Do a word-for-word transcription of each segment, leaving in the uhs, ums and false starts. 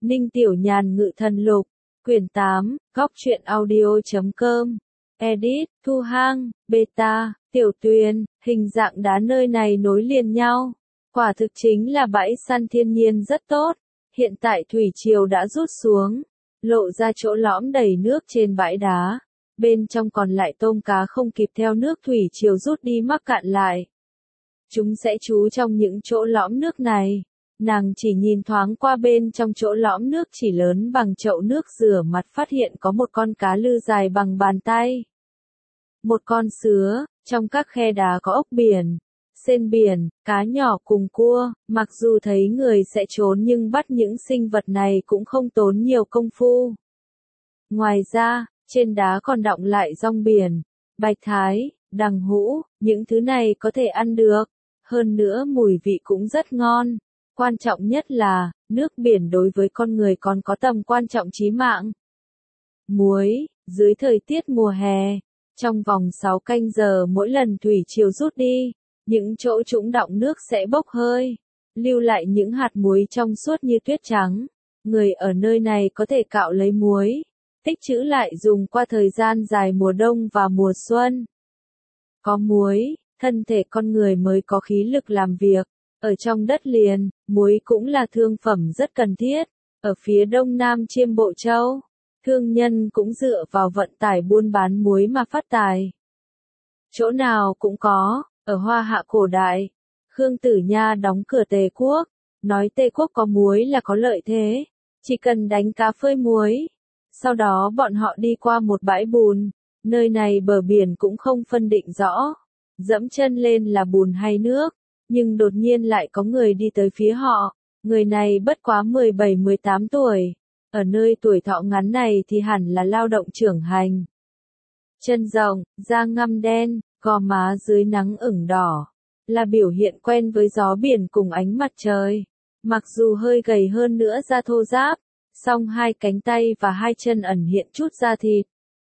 Ninh Tiểu Nhàn Ngự Thần Lục, quyển tám, góc truyện audio chấm com, edit, Thu Hang, beta, Tiểu Tuyền, hình dạng đá nơi này nối liền nhau. Quả thực chính là bãi săn thiên nhiên rất tốt. Hiện tại thủy triều đã rút xuống, lộ ra chỗ lõm đầy nước trên bãi đá. Bên trong còn lại tôm cá không kịp theo nước thủy triều rút đi mắc cạn lại. Chúng sẽ trú trong những chỗ lõm nước này. Nàng chỉ nhìn thoáng qua bên trong chỗ lõm nước chỉ lớn bằng chậu nước rửa mặt, phát hiện có một con cá lư dài bằng bàn tay. Một con sứa, trong các khe đá có ốc biển, sên biển, cá nhỏ cùng cua. Mặc dù thấy người sẽ trốn nhưng bắt những sinh vật này cũng không tốn nhiều công phu. Ngoài ra, trên đá còn đọng lại rong biển, bạch thái, đằng hũ, những thứ này có thể ăn được. Hơn nữa mùi vị cũng rất ngon. Quan trọng nhất là, nước biển đối với con người còn có tầm quan trọng chí mạng. Muối, dưới thời tiết mùa hè, trong vòng sáu canh giờ mỗi lần thủy triều rút đi, những chỗ trũng đọng nước sẽ bốc hơi, lưu lại những hạt muối trong suốt như tuyết trắng. Người ở nơi này có thể cạo lấy muối, tích trữ lại dùng qua thời gian dài mùa đông và mùa xuân. Có muối, thân thể con người mới có khí lực làm việc. Ở trong đất liền, muối cũng là thương phẩm rất cần thiết. Ở phía đông nam Chiêm Bộ Châu, thương nhân cũng dựa vào vận tải buôn bán muối mà phát tài. Chỗ nào cũng có, ở Hoa Hạ cổ đại, Khương Tử Nha đóng cửa Tề Quốc, nói Tề Quốc có muối là có lợi thế, chỉ cần đánh cá phơi muối. Sau đó bọn họ đi qua một bãi bùn, nơi này bờ biển cũng không phân định rõ, dẫm chân lên là bùn hay nước. Nhưng đột nhiên lại có người đi tới phía họ, người này bất quá mười bảy mười tám tuổi, ở nơi tuổi thọ ngắn này thì hẳn là lao động trưởng thành. Chân rộng, da ngăm đen, gò má dưới nắng ửng đỏ, là biểu hiện quen với gió biển cùng ánh mặt trời. Mặc dù hơi gầy hơn nữa da thô ráp, song hai cánh tay và hai chân ẩn hiện chút da thịt.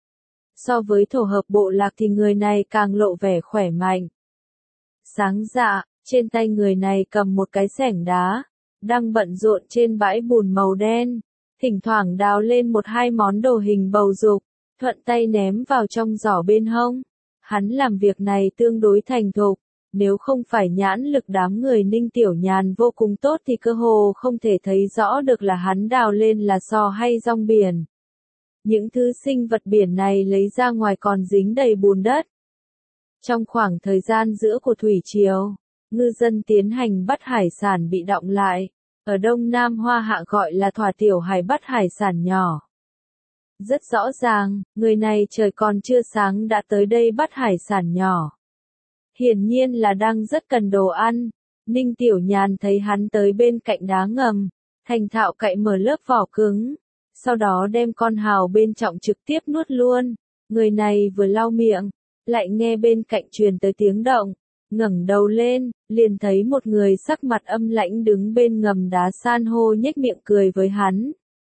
So với thổ hợp bộ lạc thì người này càng lộ vẻ khỏe mạnh. Sáng dạ. Trên tay người này cầm một cái xẻng đá, đang bận rộn trên bãi bùn màu đen, thỉnh thoảng đào lên một hai món đồ hình bầu dục, thuận tay ném vào trong giỏ bên hông. Hắn làm việc này tương đối thành thục, nếu không phải nhãn lực đám người Ninh Tiểu Nhàn vô cùng tốt thì cơ hồ không thể thấy rõ được là hắn đào lên là sò hay rong biển. Những thứ sinh vật biển này lấy ra ngoài còn dính đầy bùn đất. Trong khoảng thời gian giữa của thủy triều, ngư dân tiến hành bắt hải sản bị đọng lại, ở Đông Nam Hoa Hạ gọi là thỏa tiểu hải, bắt hải sản nhỏ. Rất rõ ràng, người này trời còn chưa sáng đã tới đây bắt hải sản nhỏ. Hiển nhiên là đang rất cần đồ ăn. Ninh Tiểu Nhàn thấy hắn tới bên cạnh đá ngầm, thành thạo cạy mở lớp vỏ cứng, sau đó đem con hào bên trọng trực tiếp nuốt luôn. Người này vừa lau miệng, lại nghe bên cạnh truyền tới tiếng động. Ngẩng đầu lên, liền thấy một người sắc mặt âm lãnh đứng bên ngầm đá san hô nhếch miệng cười với hắn.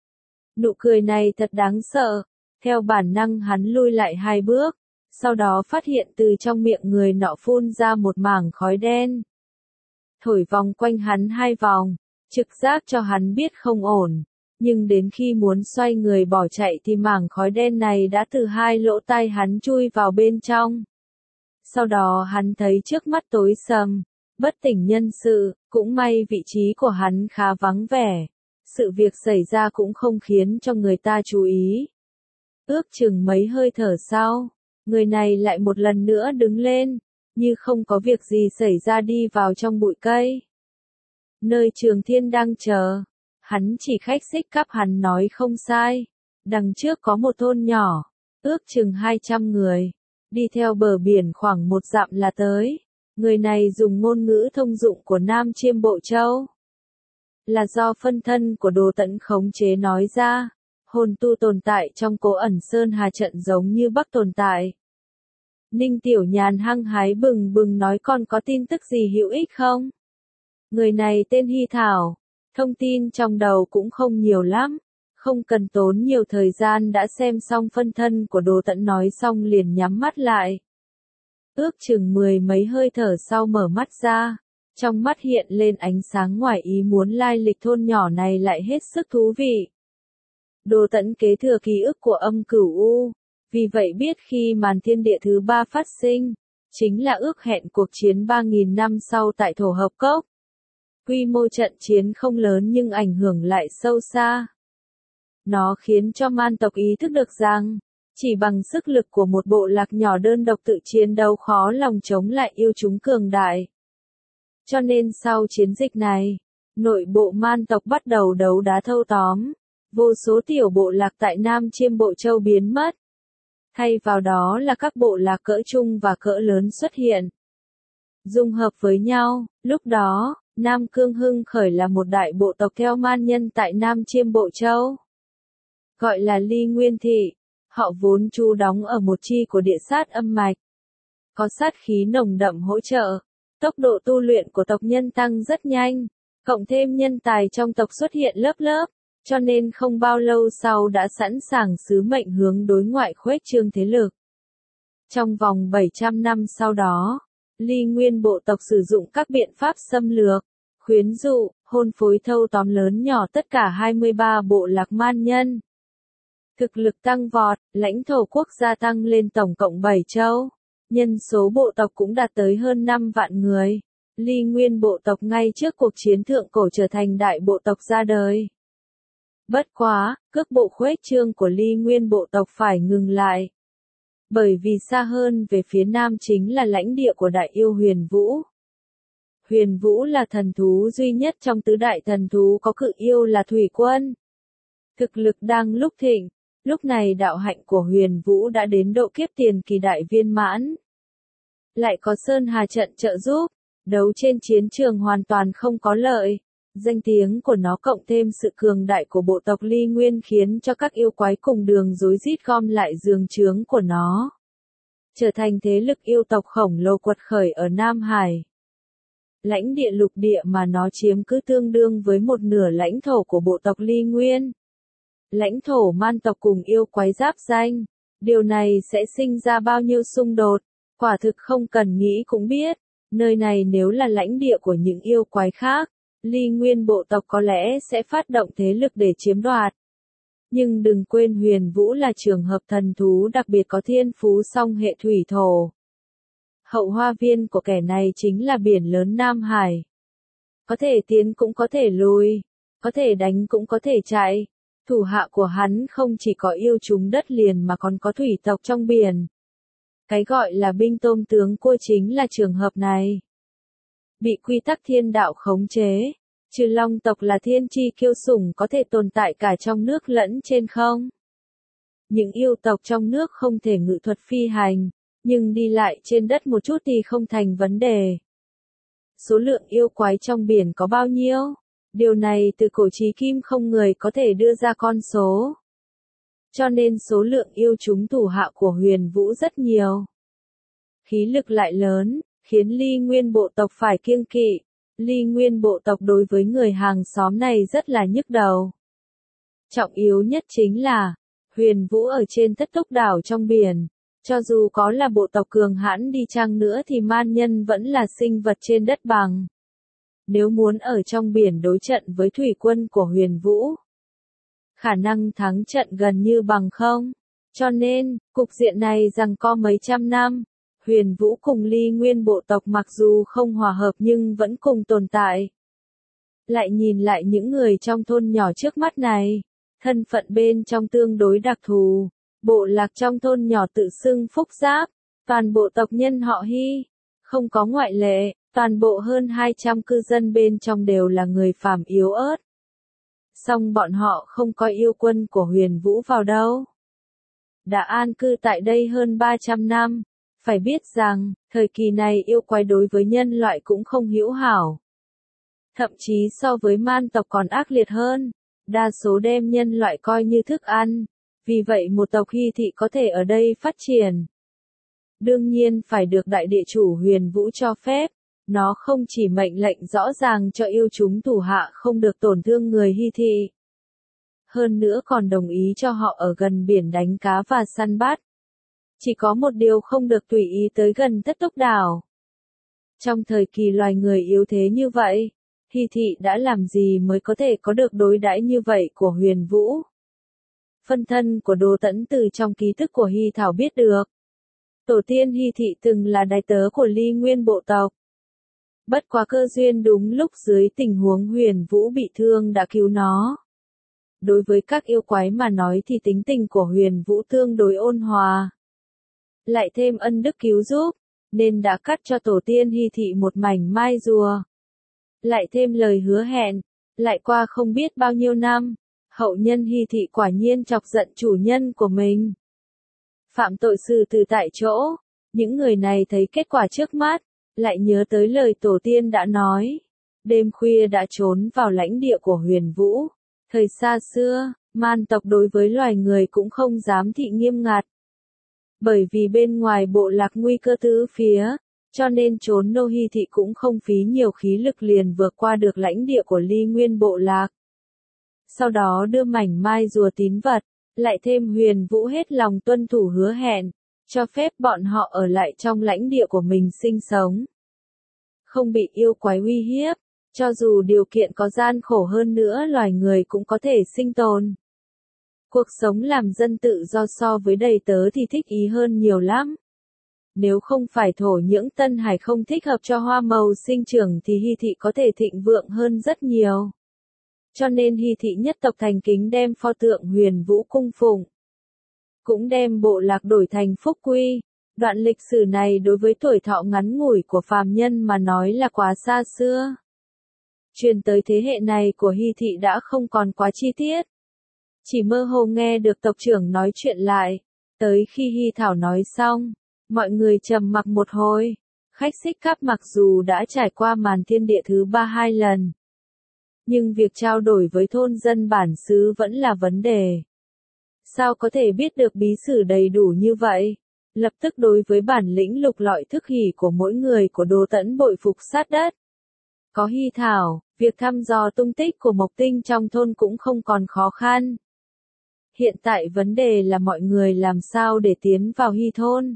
Nụ cười này thật đáng sợ, theo bản năng hắn lui lại hai bước, sau đó phát hiện từ trong miệng người nọ phun ra một mảng khói đen. Thổi vòng quanh hắn hai vòng, trực giác cho hắn biết không ổn, nhưng đến khi muốn xoay người bỏ chạy thì mảng khói đen này đã từ hai lỗ tai hắn chui vào bên trong. Sau đó hắn thấy trước mắt tối sầm, bất tỉnh nhân sự, cũng may vị trí của hắn khá vắng vẻ. Sự việc xảy ra cũng không khiến cho người ta chú ý. Ước chừng mấy hơi thở sau, người này lại một lần nữa đứng lên, như không có việc gì xảy ra đi vào trong bụi cây. Nơi Trường Thiên đang chờ, hắn chỉ khách xích cắp, hắn nói không sai. Đằng trước có một thôn nhỏ, ước chừng hai trăm người. Đi theo bờ biển khoảng một dặm là tới. Người này dùng ngôn ngữ thông dụng của Nam Chiêm Bộ Châu. Là do phân thân của Đồ Tẫn khống chế nói ra. Hồn tu tồn tại trong Cố Ẩn Sơn Hà trận giống như Bắc tồn tại. Ninh Tiểu Nhàn hăng hái bừng bừng nói, con có tin tức gì hữu ích không? Người này tên Hy Thảo. Thông tin trong đầu cũng không nhiều lắm. Không cần tốn nhiều thời gian đã xem xong phân thân của Đồ Tẫn nói xong liền nhắm mắt lại. Ước chừng mười mấy hơi thở sau mở mắt ra, Trong mắt hiện lên ánh sáng ngoài ý muốn, lai lịch thôn nhỏ này lại hết sức thú vị. Đồ Tẫn kế thừa ký ức của Âm Cửu U, vì vậy biết khi màn thiên địa thứ ba phát sinh, chính là ước hẹn cuộc chiến ba nghìn năm sau tại Thổ Hợp Cốc. Quy mô trận chiến không lớn nhưng ảnh hưởng lại sâu xa. Nó khiến cho man tộc ý thức được rằng, chỉ bằng sức lực của một bộ lạc nhỏ đơn độc tự chiến đấu khó lòng chống lại yêu chúng cường đại. Cho nên sau chiến dịch này, nội bộ man tộc bắt đầu đấu đá thâu tóm, vô số tiểu bộ lạc tại Nam Chiêm Bộ Châu biến mất. Thay vào đó là các bộ lạc cỡ trung và cỡ lớn xuất hiện. Dung hợp với nhau, lúc đó, Nam Cương Hưng Khởi là một đại bộ tộc theo man nhân tại Nam Chiêm Bộ Châu. Gọi là Ly Nguyên Thị, họ vốn trú đóng ở một chi của địa sát âm mạch. Có sát khí nồng đậm hỗ trợ, tốc độ tu luyện của tộc nhân tăng rất nhanh, cộng thêm nhân tài trong tộc xuất hiện lớp lớp, cho nên không bao lâu sau đã sẵn sàng sứ mệnh hướng đối ngoại khuếch trương thế lực. Trong vòng bảy trăm năm sau đó, Ly Nguyên bộ tộc sử dụng các biện pháp xâm lược, khuyến dụ, hôn phối thâu tóm lớn nhỏ tất cả hai mươi ba bộ lạc man nhân. Thực lực tăng vọt, lãnh thổ quốc gia tăng lên tổng cộng bảy châu, nhân số bộ tộc cũng đạt tới hơn năm vạn người. Ly Nguyên bộ tộc ngay trước cuộc chiến thượng cổ trở thành đại bộ tộc ra đời. Bất quá, cước bộ khuếch trương của Ly Nguyên bộ tộc phải ngừng lại. Bởi vì xa hơn về phía nam chính là lãnh địa của đại yêu Huyền Vũ. Huyền Vũ là thần thú duy nhất trong tứ đại thần thú có cự yêu là Thủy Quân. Thực lực đang lúc thịnh, lúc này đạo hạnh của Huyền Vũ đã đến độ kiếp tiền kỳ đại viên mãn. Lại có Sơn Hà trận trợ giúp, đấu trên chiến trường hoàn toàn không có lợi. Danh tiếng của nó cộng thêm sự cường đại của bộ tộc Ly Nguyên khiến cho các yêu quái cùng đường rối rít gom lại giường trướng của nó. Trở thành thế lực yêu tộc khổng lồ quật khởi ở Nam Hải. Lãnh địa lục địa mà nó chiếm cứ tương đương với một nửa lãnh thổ của bộ tộc Ly Nguyên. Lãnh thổ man tộc cùng yêu quái giáp danh. Điều này sẽ sinh ra bao nhiêu xung đột, quả thực không cần nghĩ cũng biết. Nơi này nếu là lãnh địa của những yêu quái khác, Ly Nguyên bộ tộc có lẽ sẽ phát động thế lực để chiếm đoạt. Nhưng đừng quên Huyền Vũ là trường hợp thần thú đặc biệt có thiên phú song hệ thủy thổ. Hậu hoa viên của kẻ này chính là biển lớn Nam Hải. Có thể tiến cũng có thể lùi, có thể đánh cũng có thể chạy. Thủ hạ của hắn không chỉ có yêu trùng đất liền mà còn có thủy tộc trong biển. Cái gọi là binh tôm tướng cua chính là trường hợp này. Bị quy tắc thiên đạo khống chế, trừ long tộc là thiên chi kiêu sủng có thể tồn tại cả trong nước lẫn trên không. Những yêu tộc trong nước không thể ngự thuật phi hành, nhưng đi lại trên đất một chút thì không thành vấn đề. Số lượng yêu quái trong biển có bao nhiêu? Điều này từ cổ chí kim không người có thể đưa ra con số. Cho nên số lượng yêu chúng thủ hạ của Huyền Vũ rất nhiều. Khí lực lại lớn, khiến Ly Nguyên bộ tộc phải kiêng kỵ. Ly Nguyên bộ tộc đối với người hàng xóm này rất là nhức đầu. Trọng yếu nhất chính là, Huyền Vũ ở trên Thất Túc đảo trong biển. Cho dù có là bộ tộc cường hãn đi chăng nữa thì man nhân vẫn là sinh vật trên đất bằng. Nếu muốn ở trong biển đối trận với thủy quân của Huyền Vũ, khả năng thắng trận gần như bằng không. Cho nên, cục diện này giằng co mấy trăm năm, Huyền Vũ cùng Ly Nguyên bộ tộc mặc dù không hòa hợp nhưng vẫn cùng tồn tại. Lại nhìn lại những người trong thôn nhỏ trước mắt này, thân phận bên trong tương đối đặc thù, bộ lạc trong thôn nhỏ tự xưng Phúc Giáp, toàn bộ tộc nhân họ Hy, không có ngoại lệ, toàn bộ hơn hai trăm cư dân bên trong đều là người phàm yếu ớt. Song bọn họ không có yêu quân của Huyền Vũ vào đâu. Đã an cư tại đây hơn ba trăm năm. Phải biết rằng, thời kỳ này yêu quái đối với nhân loại cũng không hữu hảo. Thậm chí so với man tộc còn ác liệt hơn. Đa số đem nhân loại coi như thức ăn. Vì vậy một tộc Hy thị có thể ở đây phát triển. Đương nhiên phải được đại địa chủ Huyền Vũ cho phép. Nó không chỉ mệnh lệnh rõ ràng cho yêu chúng thủ hạ không được tổn thương người Hy thị. Hơn nữa còn đồng ý cho họ ở gần biển đánh cá và săn bắt. Chỉ có một điều không được tùy ý tới gần Thất Túc đảo. Trong thời kỳ loài người yếu thế như vậy, Hy Thị đã làm gì mới có thể có được đối đãi như vậy của Huyền Vũ? Phân thân của Đỗ Tẫn từ trong ký thức của Hy Thảo biết được. Tổ tiên Hy Thị từng là đái tớ của Ly Nguyên bộ tộc. Bất quá cơ duyên đúng lúc dưới tình huống Huyền Vũ bị thương đã cứu nó. Đối với các yêu quái mà nói thì tính tình của Huyền Vũ tương đối ôn hòa. Lại thêm ân đức cứu giúp, nên đã cắt cho tổ tiên Hy Thị một mảnh mai rùa. Lại thêm lời hứa hẹn, lại qua không biết bao nhiêu năm, hậu nhân Hy Thị quả nhiên chọc giận chủ nhân của mình. Phạm tội xử tử tại chỗ, những người này thấy kết quả trước mắt, lại nhớ tới lời tổ tiên đã nói. Đêm khuya đã trốn vào lãnh địa của Huyền Vũ. Thời xa xưa, man tộc đối với loài người cũng không dám thị nghiêm ngặt. Bởi vì bên ngoài bộ lạc nguy cơ tứ phía, cho nên trốn nô Hy Thị cũng không phí nhiều khí lực liền vượt qua được lãnh địa của Ly Nguyên bộ lạc. Sau đó đưa mảnh mai rùa tín vật, lại thêm Huyền Vũ hết lòng tuân thủ hứa hẹn, cho phép bọn họ ở lại trong lãnh địa của mình sinh sống. Không bị yêu quái uy hiếp, cho dù điều kiện có gian khổ hơn nữa loài người cũng có thể sinh tồn. Cuộc sống làm dân tự do so với đầy tớ thì thích ý hơn nhiều lắm. Nếu không phải thổ nhưỡng Tân Hải không thích hợp cho hoa màu sinh trưởng thì Hy Thị có thể thịnh vượng hơn rất nhiều. Cho nên Hy Thị nhất tộc thành kính đem pho tượng Huyền Vũ cung phụng. Cũng đem bộ lạc đổi thành Phúc Quy. Đoạn lịch sử này đối với tuổi thọ ngắn ngủi của phàm nhân mà nói là quá xa xưa. Truyền tới thế hệ này của Hy Thị đã không còn quá chi tiết. Chỉ mơ hồ nghe được tộc trưởng nói chuyện lại. Tới khi Hy Thảo nói xong, mọi người trầm mặc một hồi. Khách xích cắp mặc dù đã trải qua màn thiên địa thứ ba hai lần. Nhưng việc trao đổi với thôn dân bản xứ vẫn là vấn đề. Sao có thể biết được bí sử đầy đủ như vậy? Lập tức đối với bản lĩnh lục lọi thức hỉ của mỗi người của Đỗ Tẫn bội phục sát đất. Có Hy Thảo, việc thăm dò tung tích của Mộc Tinh trong thôn cũng không còn khó khăn. Hiện tại vấn đề là mọi người làm sao để tiến vào Hy thôn.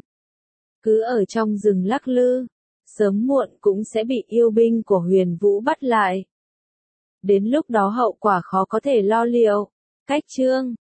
Cứ ở trong rừng lắc lư, sớm muộn cũng sẽ bị yêu binh của Huyền Vũ bắt lại. Đến lúc đó hậu quả khó có thể lo liệu. Cách chương